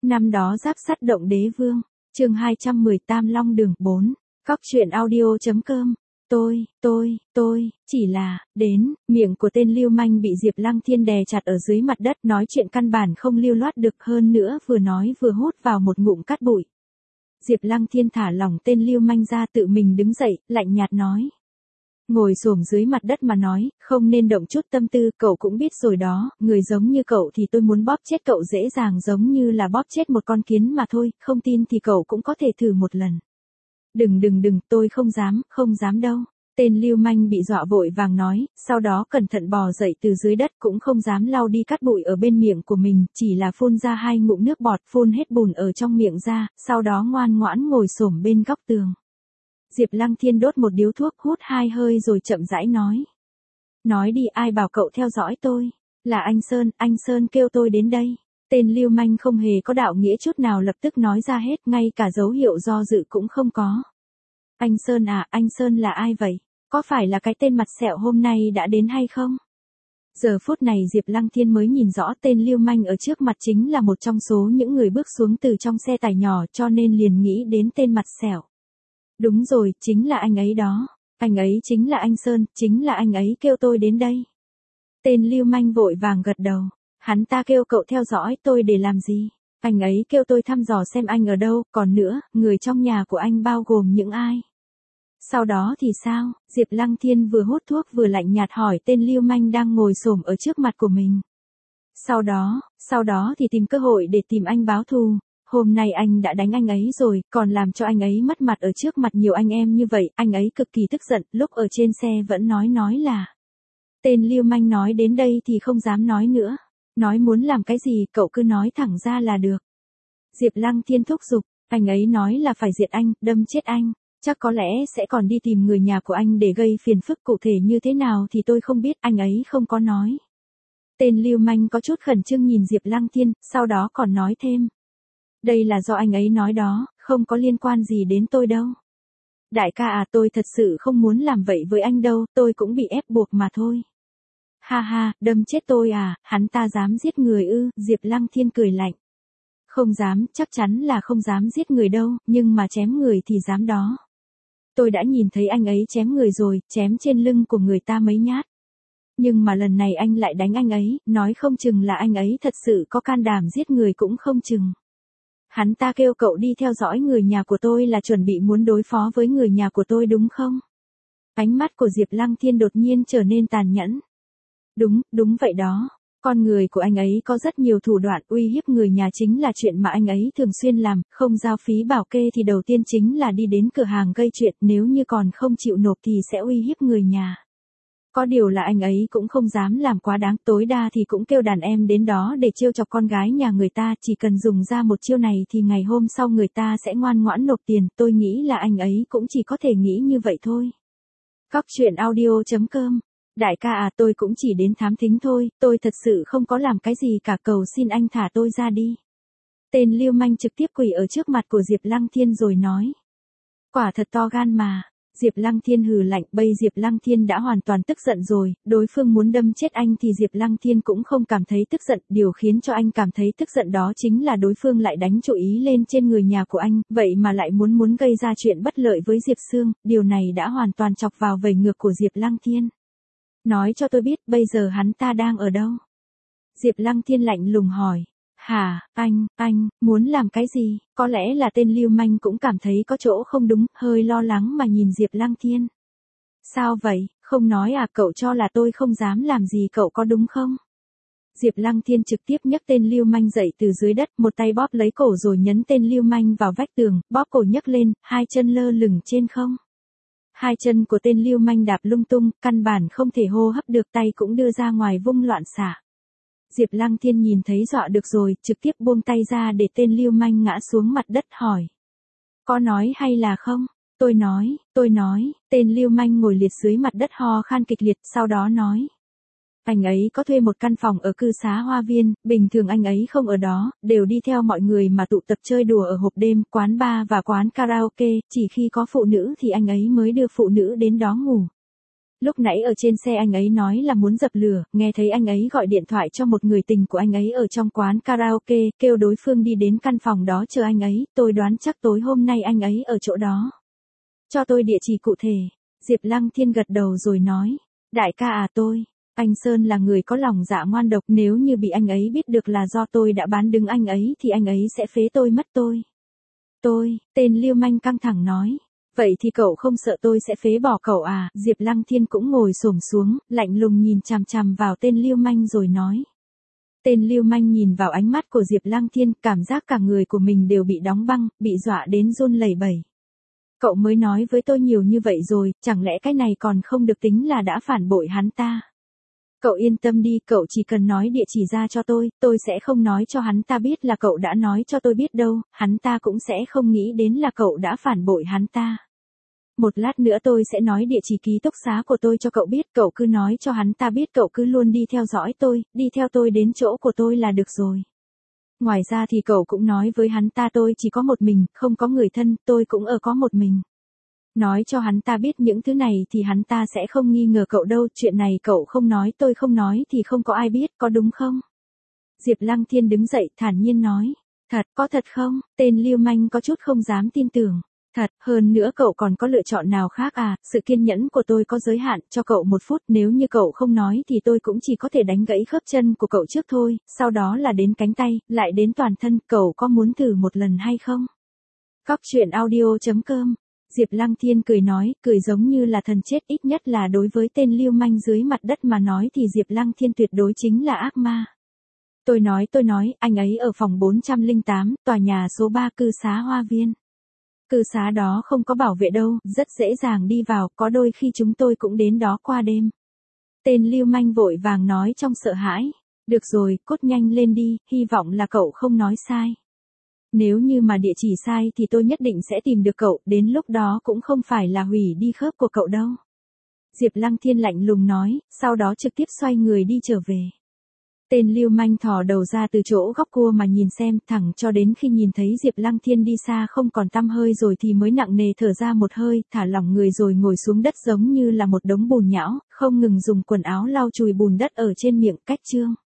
Năm đó giáp sắt động Đế Vương, chương 210 Tam Long Đường 4, Cóc truyện audio.com. Tôi, chỉ là, đến, miệng của tên lưu manh bị Diệp Lăng Thiên đè chặt ở dưới mặt đất, nói chuyện căn bản không lưu loát được, hơn nữa vừa nói vừa hút vào một ngụm cát bụi. Diệp Lăng Thiên thả lỏng tên lưu manh ra, tự mình đứng dậy, lạnh nhạt nói. Ngồi xổm dưới mặt đất mà nói, không nên động chút tâm tư, cậu cũng biết rồi đó, người giống như cậu thì tôi muốn bóp chết cậu dễ dàng giống như là bóp chết một con kiến mà thôi, không tin thì cậu cũng có thể thử một lần. Đừng, tôi không dám đâu. Tên lưu manh bị dọa vội vàng nói, sau đó cẩn thận bò dậy từ dưới đất, cũng không dám lau đi cát bụi ở bên miệng của mình, chỉ là phun ra 2 ngụm nước bọt, phun hết bùn ở trong miệng ra, sau đó ngoan ngoãn ngồi xổm bên góc tường. Diệp Lăng Thiên đốt một điếu thuốc, hút 2 hơi rồi chậm rãi nói. Nói đi, ai bảo cậu theo dõi tôi? Là anh Sơn kêu tôi đến đây. Tên lưu manh không hề có đạo nghĩa chút nào lập tức nói ra hết, ngay cả dấu hiệu do dự cũng không có. Anh Sơn à, anh Sơn là ai vậy? Có phải là cái tên mặt sẹo hôm nay đã đến hay không? Giờ phút này Diệp Lăng Thiên mới nhìn rõ tên lưu manh ở trước mặt chính là một trong số những người bước xuống từ trong xe tải nhỏ, cho nên liền nghĩ đến tên mặt sẹo. Đúng rồi, chính là anh ấy đó. Anh ấy chính là anh Sơn, chính là anh ấy kêu tôi đến đây. Tên lưu manh vội vàng gật đầu. Hắn ta kêu cậu theo dõi tôi để làm gì? Anh ấy kêu tôi thăm dò xem anh ở đâu, còn nữa, người trong nhà của anh bao gồm những ai? Sau đó thì sao? Diệp Lăng Thiên vừa hút thuốc vừa lạnh nhạt hỏi tên lưu manh đang ngồi xổm ở trước mặt của mình. Sau đó thì tìm cơ hội để tìm anh báo thù. Hôm nay anh đã đánh anh ấy rồi, còn làm cho anh ấy mất mặt ở trước mặt nhiều anh em như vậy, anh ấy cực kỳ tức giận, lúc ở trên xe vẫn nói là. Tên lưu manh nói đến đây thì không dám nói nữa. Nói muốn làm cái gì cậu cứ nói thẳng ra là được. Diệp Lăng Thiên thúc giục, anh ấy nói là phải diệt anh, đâm chết anh. Chắc có lẽ sẽ còn đi tìm người nhà của anh để gây phiền phức, cụ thể như thế nào thì tôi không biết, anh ấy không có nói. Tên lưu manh có chút khẩn trương nhìn Diệp Lăng Thiên, sau đó còn nói thêm. Đây là do anh ấy nói đó, không có liên quan gì đến tôi đâu. Đại ca à, tôi thật sự không muốn làm vậy với anh đâu, tôi cũng bị ép buộc mà thôi. Ha, đâm chết tôi à, hắn ta dám giết người ư? Diệp Lăng Thiên cười lạnh. Không dám, chắc chắn là không dám giết người đâu, nhưng mà chém người thì dám đó. Tôi đã nhìn thấy anh ấy chém người rồi, chém trên lưng của người ta mấy nhát. Nhưng mà lần này anh lại đánh anh ấy, nói không chừng là anh ấy thật sự có can đảm giết người cũng không chừng. Hắn ta kêu cậu đi theo dõi người nhà của tôi là chuẩn bị muốn đối phó với người nhà của tôi đúng không? Ánh mắt của Diệp Lăng Thiên đột nhiên trở nên tàn nhẫn. Đúng vậy đó. Con người của anh ấy có rất nhiều thủ đoạn, uy hiếp người nhà chính là chuyện mà anh ấy thường xuyên làm, không giao phí bảo kê thì đầu tiên chính là đi đến cửa hàng gây chuyện, nếu như còn không chịu nộp thì sẽ uy hiếp người nhà. Có điều là anh ấy cũng không dám làm quá đáng, tối đa thì cũng kêu đàn em đến đó để trêu chọc con gái nhà người ta, chỉ cần dùng ra một chiêu này thì ngày hôm sau người ta sẽ ngoan ngoãn nộp tiền, tôi nghĩ là anh ấy cũng chỉ có thể nghĩ như vậy thôi. Cóc truyện audio.com. Đại ca à, tôi cũng chỉ đến thám thính thôi, tôi thật sự không có làm cái gì cả, cầu xin anh thả tôi ra đi. Tên lưu manh trực tiếp quỳ ở trước mặt của Diệp Lăng Thiên rồi nói. Quả thật to gan mà. Diệp Lăng Thiên hừ lạnh, bây Diệp Lăng Thiên đã hoàn toàn tức giận rồi, đối phương muốn đâm chết anh thì Diệp Lăng Thiên cũng không cảm thấy tức giận, điều khiến cho anh cảm thấy tức giận đó chính là đối phương lại đánh chủ ý lên trên người nhà của anh, vậy mà lại muốn gây ra chuyện bất lợi với Diệp Sương, điều này đã hoàn toàn chọc vào vảy ngược của Diệp Lăng Thiên. Nói cho tôi biết, bây giờ hắn ta đang ở đâu? Diệp Lăng Thiên lạnh lùng hỏi. Hả, anh, muốn làm cái gì? Có lẽ là tên lưu manh cũng cảm thấy có chỗ không đúng, hơi lo lắng mà nhìn Diệp Lăng Thiên. Sao vậy, không nói à, cậu cho là tôi không dám làm gì cậu có đúng không? Diệp Lăng Thiên trực tiếp nhấc tên lưu manh dậy từ dưới đất, một tay bóp lấy cổ rồi nhấn tên lưu manh vào vách tường, bóp cổ nhấc lên, 2 chân lơ lửng trên không. 2 chân của tên lưu manh đạp lung tung, căn bản không thể hô hấp được, tay cũng đưa ra ngoài vung loạn xạ. Diệp Lăng Thiên nhìn thấy dọa được rồi, trực tiếp buông tay ra để tên lưu manh ngã xuống mặt đất hỏi. Có nói hay là không? Tôi nói, tên lưu manh ngồi liệt dưới mặt đất ho khan kịch liệt, sau đó nói. Anh ấy có thuê một căn phòng ở cư xá Hoa Viên, bình thường anh ấy không ở đó, đều đi theo mọi người mà tụ tập chơi đùa ở hộp đêm, quán bar và quán karaoke, chỉ khi có phụ nữ thì anh ấy mới đưa phụ nữ đến đó ngủ. Lúc nãy ở trên xe anh ấy nói là muốn dập lửa, nghe thấy anh ấy gọi điện thoại cho một người tình của anh ấy ở trong quán karaoke, kêu đối phương đi đến căn phòng đó chờ anh ấy, tôi đoán chắc tối hôm nay anh ấy ở chỗ đó. Cho tôi địa chỉ cụ thể. Diệp Lăng Thiên gật đầu rồi nói, đại ca à anh Sơn là người có lòng dạ ngoan độc, nếu như bị anh ấy biết được là do tôi đã bán đứng anh ấy thì anh ấy sẽ phế tôi mất tôi. Tên lưu manh căng thẳng nói. Vậy thì cậu không sợ tôi sẽ phế bỏ cậu à? Diệp Lăng Thiên cũng ngồi xổm xuống, lạnh lùng nhìn chằm chằm vào tên lưu manh rồi nói. Tên lưu manh nhìn vào ánh mắt của Diệp Lăng Thiên, cảm giác cả người của mình đều bị đóng băng, bị dọa đến run lẩy bẩy. Cậu mới nói với tôi nhiều như vậy rồi, chẳng lẽ cái này còn không được tính là đã phản bội hắn ta? Cậu yên tâm đi, cậu chỉ cần nói địa chỉ ra cho tôi sẽ không nói cho hắn ta biết là cậu đã nói cho tôi biết đâu, hắn ta cũng sẽ không nghĩ đến là cậu đã phản bội hắn ta. Một lát nữa tôi sẽ nói địa chỉ ký túc xá của tôi cho cậu biết, cậu cứ nói cho hắn ta biết cậu cứ luôn đi theo dõi tôi, đi theo tôi đến chỗ của tôi là được rồi. Ngoài ra thì cậu cũng nói với hắn ta tôi chỉ có một mình, không có người thân, tôi cũng ở có một mình. Nói cho hắn ta biết những thứ này thì hắn ta sẽ không nghi ngờ cậu đâu, chuyện này cậu không nói tôi không nói thì không có ai biết, có đúng không? Diệp Lăng Thiên đứng dậy thản nhiên nói, có thật không? Tên lưu manh có chút không dám tin tưởng. Thật, hơn nữa cậu còn có lựa chọn nào khác à, sự kiên nhẫn của tôi có giới hạn, cho cậu 1 phút, nếu như cậu không nói thì tôi cũng chỉ có thể đánh gãy khớp chân của cậu trước thôi, sau đó là đến cánh tay, lại đến toàn thân, cậu có muốn thử một lần hay không? Cóc truyện audio.com. Diệp Lăng Thiên cười nói, cười giống như là thần chết, ít nhất là đối với tên lưu manh dưới mặt đất mà nói thì Diệp Lăng Thiên tuyệt đối chính là ác ma. Tôi nói, anh ấy ở phòng 408, tòa nhà số 3 cư xá Hoa Viên. Cư xá đó không có bảo vệ đâu, rất dễ dàng đi vào, có đôi khi chúng tôi cũng đến đó qua đêm. Tên lưu manh vội vàng nói trong sợ hãi. Được rồi, cút nhanh lên đi, hy vọng là cậu không nói sai. Nếu như mà địa chỉ sai thì tôi nhất định sẽ tìm được cậu, đến lúc đó cũng không phải là hủy đi khớp của cậu đâu. Diệp Lăng Thiên lạnh lùng nói, sau đó trực tiếp xoay người đi trở về. Tên lưu manh thò đầu ra từ chỗ góc cua mà nhìn xem, thẳng cho đến khi nhìn thấy Diệp Lăng Thiên đi xa không còn tăm hơi rồi thì mới nặng nề thở ra một hơi, thả lỏng người rồi ngồi xuống đất giống như là một đống bùn nhão, không ngừng dùng quần áo lau chùi bùn đất ở trên miệng. Cách chương